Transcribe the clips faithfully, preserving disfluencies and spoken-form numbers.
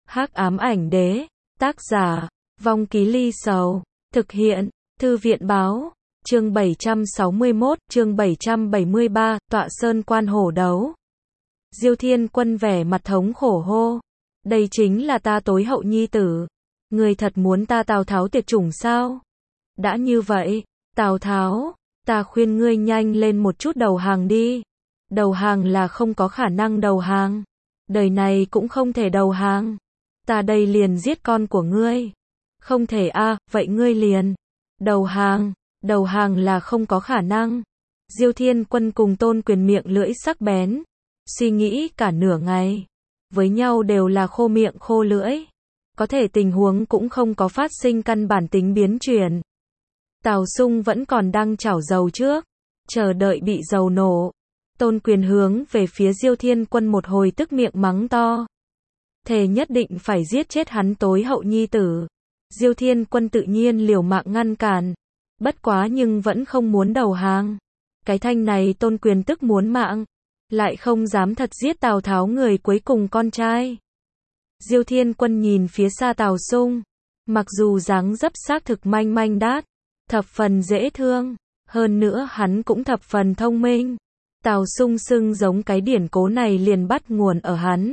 Hắc ám ảnh đế, tác giả, Vong Ký Ly Sầu, thực hiện, Thư viện báo, chương bảy trăm sáu mươi mốt, chương bảy trăm bảy mươi ba, tọa sơn quan hổ đấu. Diêu Thiên Quân vẻ mặt thống khổ hô, đây chính là ta tối hậu nhi tử, người thật muốn ta Tào Tháo tuyệt chủng sao? Đã như vậy, Tào Tháo, ta khuyên ngươi nhanh lên một chút đầu hàng đi. Đầu hàng là không có khả năng đầu hàng, đời này cũng không thể đầu hàng. Ta đây liền giết con của ngươi. Không thể a, à, vậy ngươi liền đầu hàng, đầu hàng là không có khả năng. Diêu Thiên Quân cùng Tôn Quyền miệng lưỡi sắc bén, suy nghĩ cả nửa ngày, với nhau đều là khô miệng khô lưỡi. Có thể tình huống cũng không có phát sinh căn bản tính biến chuyển. Tào Sung vẫn còn đang chảo dầu trước, chờ đợi bị dầu nổ. Tôn Quyền hướng về phía Diêu Thiên Quân một hồi tức miệng mắng to, thề nhất định phải giết chết hắn tối hậu nhi tử. Diêu Thiên Quân tự nhiên liều mạng ngăn cản, bất quá nhưng vẫn không muốn đầu hàng. Cái thanh này Tôn Quyền tức muốn mạng, lại không dám thật giết Tào Tháo người cuối cùng con trai. Diêu Thiên Quân nhìn phía xa Tào Sung, mặc dù dáng dấp xác thực manh manh đát, thập phần dễ thương, hơn nữa hắn cũng thập phần thông minh. Tào Sung xưng giống cái điển cố này liền bắt nguồn ở hắn.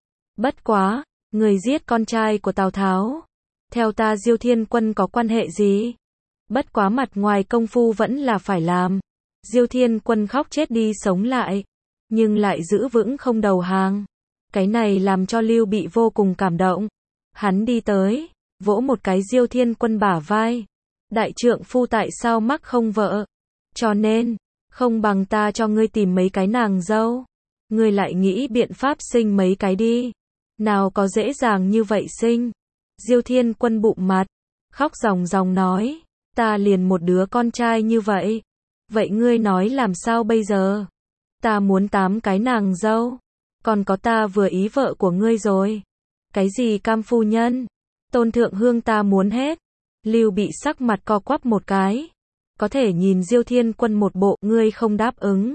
Bất quá, người giết con trai của Tào Tháo, theo ta Diêu Thiên Quân có quan hệ gì? Bất quá mặt ngoài công phu vẫn là phải làm. Diêu Thiên Quân khóc chết đi sống lại, nhưng lại giữ vững không đầu hàng. Cái này làm cho Lưu Bị vô cùng cảm động. Hắn đi tới, vỗ một cái Diêu Thiên Quân bả vai. Đại trượng phu tại sao mắc không vợ? Cho nên, không bằng ta cho ngươi tìm mấy cái nàng dâu. Ngươi lại nghĩ biện pháp sinh mấy cái đi. Nào có dễ dàng như vậy sinh. Diêu Thiên Quân bụng mặt, khóc ròng ròng nói, ta liền một đứa con trai như vậy. Vậy ngươi nói làm sao bây giờ? Ta muốn tám cái nàng dâu. Còn có ta vừa ý vợ của ngươi rồi. Cái gì cam phu nhân? Tôn Thượng Hương ta muốn hết. Lưu Bị sắc mặt co quắp một cái. Có thể nhìn Diêu Thiên Quân một bộ, ngươi không đáp ứng.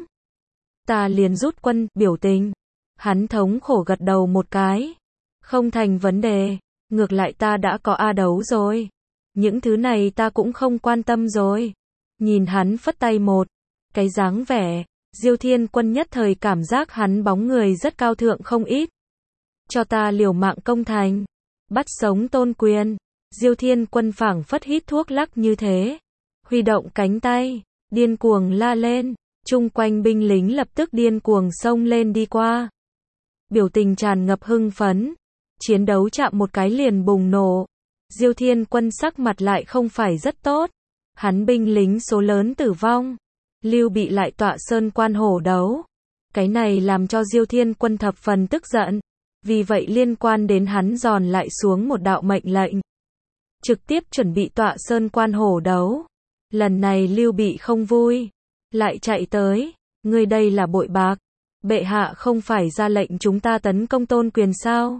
Ta liền rút quân, biểu tình. Hắn thống khổ gật đầu một cái. Không thành vấn đề. Ngược lại ta đã có A Đấu rồi. Những thứ này ta cũng không quan tâm rồi. Nhìn hắn phất tay một cái dáng vẻ, Diêu Thiên Quân nhất thời cảm giác hắn bóng người rất cao thượng không ít. Cho ta liều mạng công thành, bắt sống Tôn Quyền. Diêu Thiên Quân phảng phất hít thuốc lắc như thế, huy động cánh tay, điên cuồng la lên, chung quanh binh lính lập tức điên cuồng xông lên đi qua. Biểu tình tràn ngập hưng phấn, chiến đấu chạm một cái liền bùng nổ. Diêu Thiên Quân sắc mặt lại không phải rất tốt, hắn binh lính số lớn tử vong, Lưu Bị lại tọa sơn quan hổ đấu. Cái này làm cho Diêu Thiên Quân thập phần tức giận, vì vậy liên quan đến hắn giòn lại xuống một đạo mệnh lệnh, trực tiếp chuẩn bị tọa sơn quan hổ đấu. Lần này Lưu Bị không vui, lại chạy tới, ngươi đây là bội bạc, bệ hạ không phải ra lệnh chúng ta tấn công Tôn Quyền sao?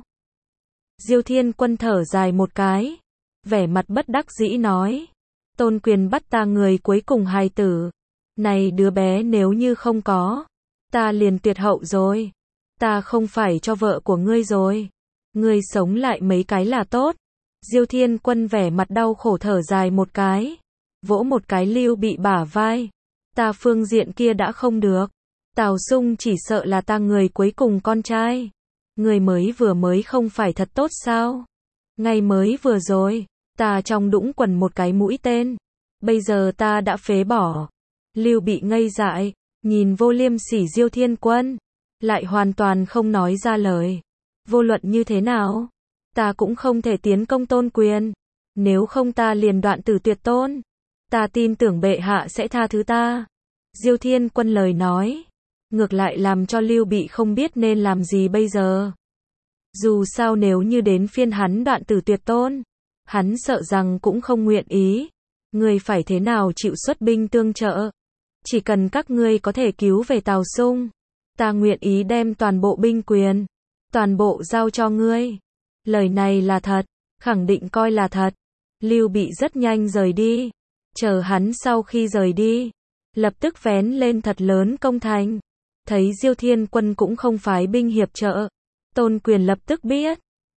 Diêu Thiên Quân thở dài một cái, vẻ mặt bất đắc dĩ nói, Tôn Quyền bắt ta người cuối cùng hài tử, này đứa bé nếu như không có, ta liền tuyệt hậu rồi, ta không phải cho vợ của ngươi rồi, ngươi sống lại mấy cái là tốt. Diêu Thiên Quân vẻ mặt đau khổ thở dài một cái, vỗ một cái Lưu Bị bả vai, ta phương diện kia đã không được, Tào Sung chỉ sợ là ta người cuối cùng con trai. Người mới vừa mới không phải thật tốt sao? Ngày mới vừa rồi, ta trong đũng quần một cái mũi tên, bây giờ ta đã phế bỏ. Lưu Bị ngây dại, nhìn vô liêm sỉ Diêu Thiên Quân, lại hoàn toàn không nói ra lời. Vô luận như thế nào, ta cũng không thể tiến công Tôn Quyền, nếu không ta liền đoạn tử tuyệt tôn. Ta tin tưởng bệ hạ sẽ tha thứ ta. Diêu Thiên Quân lời nói, ngược lại làm cho Lưu Bị không biết nên làm gì bây giờ. Dù sao nếu như đến phiên hắn đoạn tử tuyệt tôn, hắn sợ rằng cũng không nguyện ý. Ngươi phải thế nào chịu xuất binh tương trợ? Chỉ cần các ngươi có thể cứu về Tào Sung, ta nguyện ý đem toàn bộ binh quyền, toàn bộ giao cho ngươi. Lời này là thật, khẳng định coi là thật. Lưu Bị rất nhanh rời đi, chờ hắn sau khi rời đi, lập tức vén lên thật lớn công thành. Thấy Diêu Thiên Quân cũng không phái binh hiệp trợ, Tôn Quyền lập tức biết,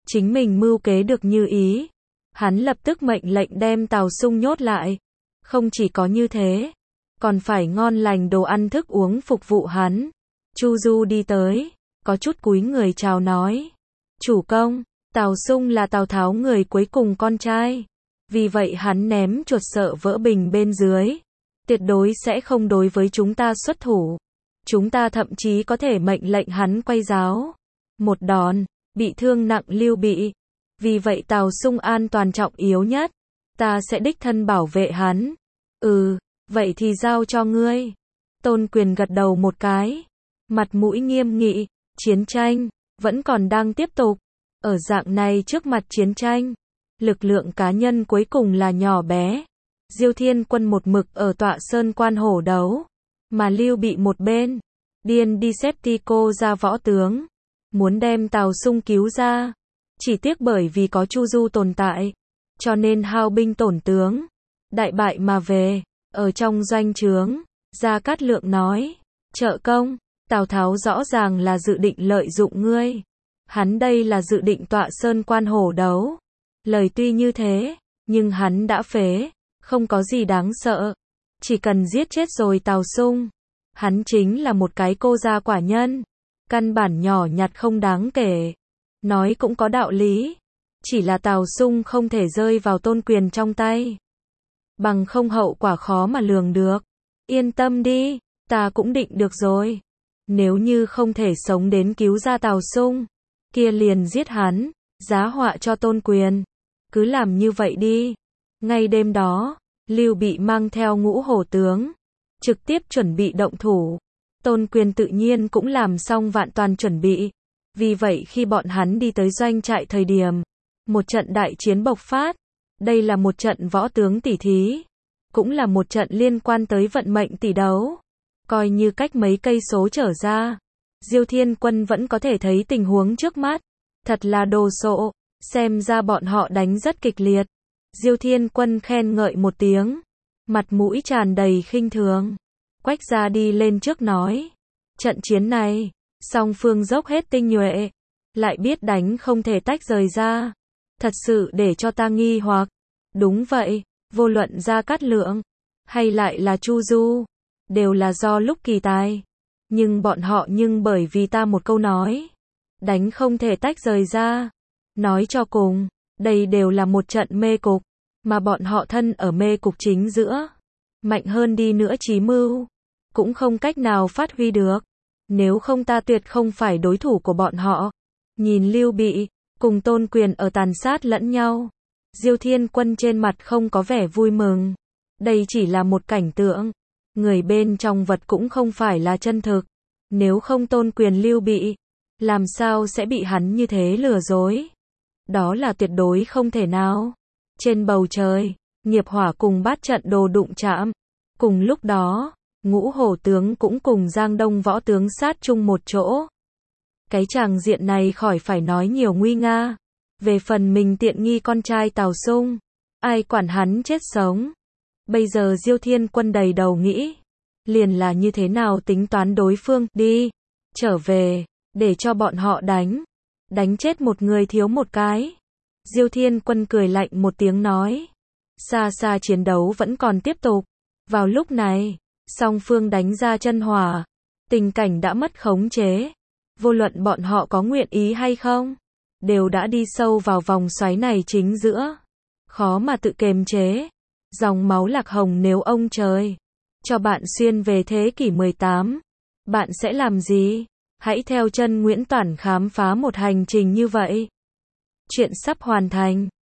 chính mình mưu kế được như ý. Hắn lập tức mệnh lệnh đem Tào Sung nhốt lại. Không chỉ có như thế, còn phải ngon lành đồ ăn thức uống phục vụ hắn. Chu Du đi tới, có chút cúi người chào nói. Chủ công, Tào Sung là Tào Tháo người cuối cùng con trai. Vì vậy hắn ném chuột sợ vỡ bình bên dưới. Tuyệt đối sẽ không đối với chúng ta xuất thủ. Chúng ta thậm chí có thể mệnh lệnh hắn quay giáo. Một đòn, bị thương nặng Lưu Bị. Vì vậy Tào Sung an toàn trọng yếu nhất. Ta sẽ đích thân bảo vệ hắn. Ừ, vậy thì giao cho ngươi. Tôn Quyền gật đầu một cái. Mặt mũi nghiêm nghị, chiến tranh vẫn còn đang tiếp tục. Ở dạng này trước mặt chiến tranh, lực lượng cá nhân cuối cùng là nhỏ bé. Diêu Thiên Quân một mực ở Tọa Sơn Quan Hổ đấu, mà Lưu Bị một bên, điên đi Septico ra võ tướng, muốn đem Tào Sung cứu ra. Chỉ tiếc bởi vì có Chu Du tồn tại, cho nên hao binh tổn tướng, đại bại mà về. Ở trong doanh trướng, Gia Cát Lượng nói, trợ công, Tào Tháo rõ ràng là dự định lợi dụng ngươi. Hắn đây là dự định Tọa Sơn Quan Hổ đấu. Lời tuy như thế, nhưng hắn đã phế, không có gì đáng sợ. Chỉ cần giết chết rồi Tào Sung. Hắn chính là một cái cô gia quả nhân. Căn bản nhỏ nhặt không đáng kể. Nói cũng có đạo lý. Chỉ là Tào Sung không thể rơi vào Tôn Quyền trong tay. Bằng không hậu quả khó mà lường được. Yên tâm đi, ta cũng định được rồi. Nếu như không thể sống đến cứu ra Tào Sung, kia liền giết hắn, giá họa cho Tôn Quyền. Cứ làm như vậy đi. Ngay đêm đó, Lưu Bị mang theo ngũ hổ tướng, trực tiếp chuẩn bị động thủ. Tôn Quyền tự nhiên cũng làm xong vạn toàn chuẩn bị. Vì vậy khi bọn hắn đi tới doanh trại thời điểm, một trận đại chiến bộc phát. Đây là một trận võ tướng tỷ thí, cũng là một trận liên quan tới vận mệnh tỷ đấu. Coi như cách mấy cây số trở ra, Diêu Thiên Quân vẫn có thể thấy tình huống trước mắt. Thật là đồ sộ, xem ra bọn họ đánh rất kịch liệt. Diêu Thiên Quân khen ngợi một tiếng, mặt mũi tràn đầy khinh thường. Quách Gia đi lên trước nói, trận chiến này, song phương dốc hết tinh nhuệ, lại biết đánh không thể tách rời ra. Thật sự để cho ta nghi hoặc. Đúng vậy, vô luận Gia Cát Lượng, hay lại là Chu Du, đều là do lúc kỳ tài. Nhưng bọn họ nhưng bởi vì ta một câu nói, đánh không thể tách rời ra. Nói cho cùng, đây đều là một trận mê cục, mà bọn họ thân ở mê cục chính giữa. Mạnh hơn đi nữa chí mưu, cũng không cách nào phát huy được. Nếu không ta tuyệt không phải đối thủ của bọn họ. Nhìn Lưu Bị, cùng Tôn Quyền ở tàn sát lẫn nhau. Diêu Thiên Quân trên mặt không có vẻ vui mừng. Đây chỉ là một cảnh tượng. Người bên trong vật cũng không phải là chân thực. Nếu không Tôn Quyền Lưu Bị, làm sao sẽ bị hắn như thế lừa dối? Đó là tuyệt đối không thể nào. Trên bầu trời, nghiệp hỏa cùng bát trận đồ đụng chạm. Cùng lúc đó, ngũ hổ tướng cũng cùng Giang Đông võ tướng sát chung một chỗ. Cái tràng diện này khỏi phải nói nhiều nguy nga. Về phần mình tiện nghi con trai Tào Sung, ai quản hắn chết sống. Bây giờ Diêu Thiên Quân đầy đầu nghĩ, liền là như thế nào tính toán đối phương, đi, trở về, để cho bọn họ đánh. Đánh chết một người thiếu một cái. Diêu Thiên Quân cười lạnh một tiếng nói. Xa xa chiến đấu vẫn còn tiếp tục. Vào lúc này, song phương đánh ra chân hỏa. Tình cảnh đã mất khống chế. Vô luận bọn họ có nguyện ý hay không, đều đã đi sâu vào vòng xoáy này chính giữa. Khó mà tự kiềm chế. Dòng máu lạc hồng nếu ông trời cho bạn xuyên về thế kỷ mười tám, bạn sẽ làm gì? Hãy theo chân Nguyễn Toản khám phá một hành trình như vậy. Chuyện sắp hoàn thành.